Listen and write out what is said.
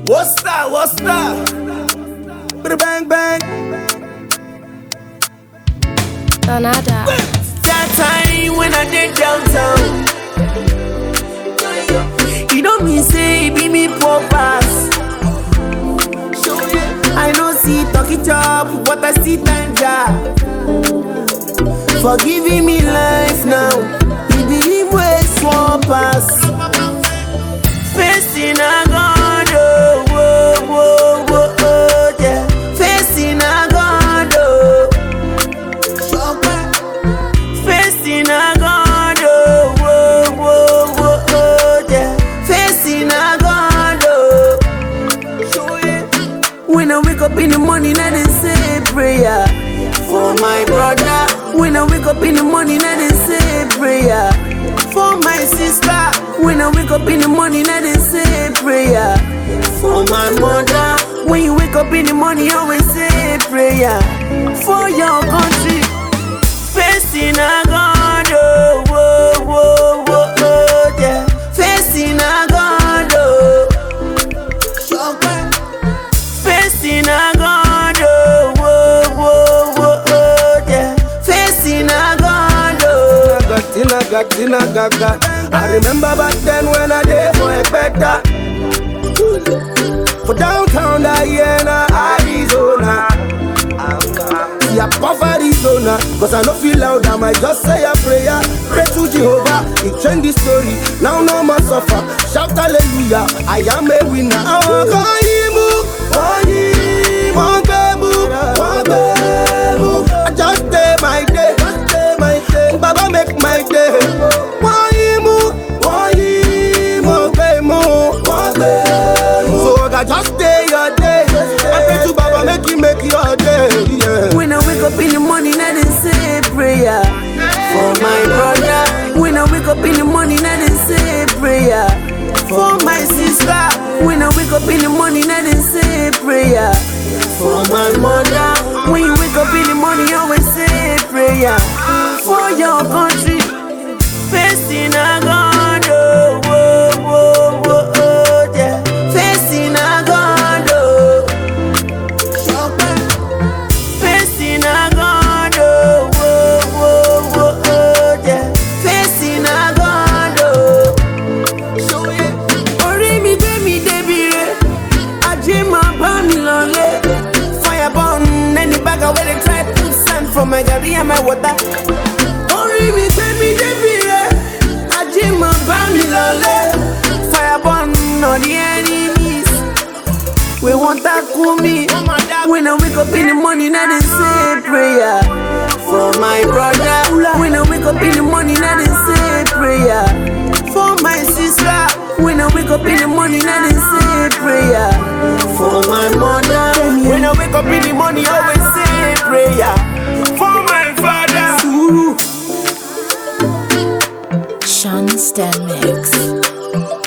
What's that? What's that? Bang bang. Donada. That time when I did downtown, you don't mean say it be me poor pass. I know see talk it up, but I see thank God for giving me life now. He be him way swamp pass. Facing a God, oh, oh, oh, oh, oh, yeah. Facing a God, oh. Facing a God, oh, oh, oh, oh, oh, yeah. Facing a God, oh. When I wake up in the morning, I didn't say prayer for my brother. When I wake up in the morning, I didn't say prayer for my sister. When I wake up in the morning, I didn't say prayer for my mother. When you wake up in the morning, you always say prayer for your country. Facing a God, oh, oh, oh, oh, oh, yeah. Facing a God, oh. Facing a God, oh, oh, oh, oh, oh, yeah. Facing a God, oh. I remember back then when I did for a better. For downtown Diana, Arizona. Yeah, puff Arizona. Cause I don't feel loud, I might just say a prayer. Pray to Jehovah, it changed the story. Now no more suffer. Shout hallelujah, I am a winner. I just day my day. Baba make my day. So I just day your day. I pray to Baba make you make your day. Yeah. When I wake up in the morning, I didn't say prayer for my brother. When I wake up in the morning, I didn't say prayer for my sister. When I wake up in the morning, I didn't say prayer for my mother. When you wake up in the morning, you always say prayer for your country. Facing a God, oh, oh, oh, oh, oh, yeah. Facing a God, oh. Facing a God, oh, oh, oh, oh, oh, yeah. Facing a God, oh. Ori mi debire, Ajima Bamilole. Fire burn any bag where they try to put sand from my gari and my water. Ori mi debire, Ajima Bamilole. Fire burn all the enemies. We want that cool me. When I wake up in the morning, I didn't say prayer for my brother. When I wake up in the morning, I didn't say prayer for my sister. When I wake up in the morning, I didn't say prayer for my mother. When I wake up in the morning, I always say prayer for my father. Sean Stan Mix.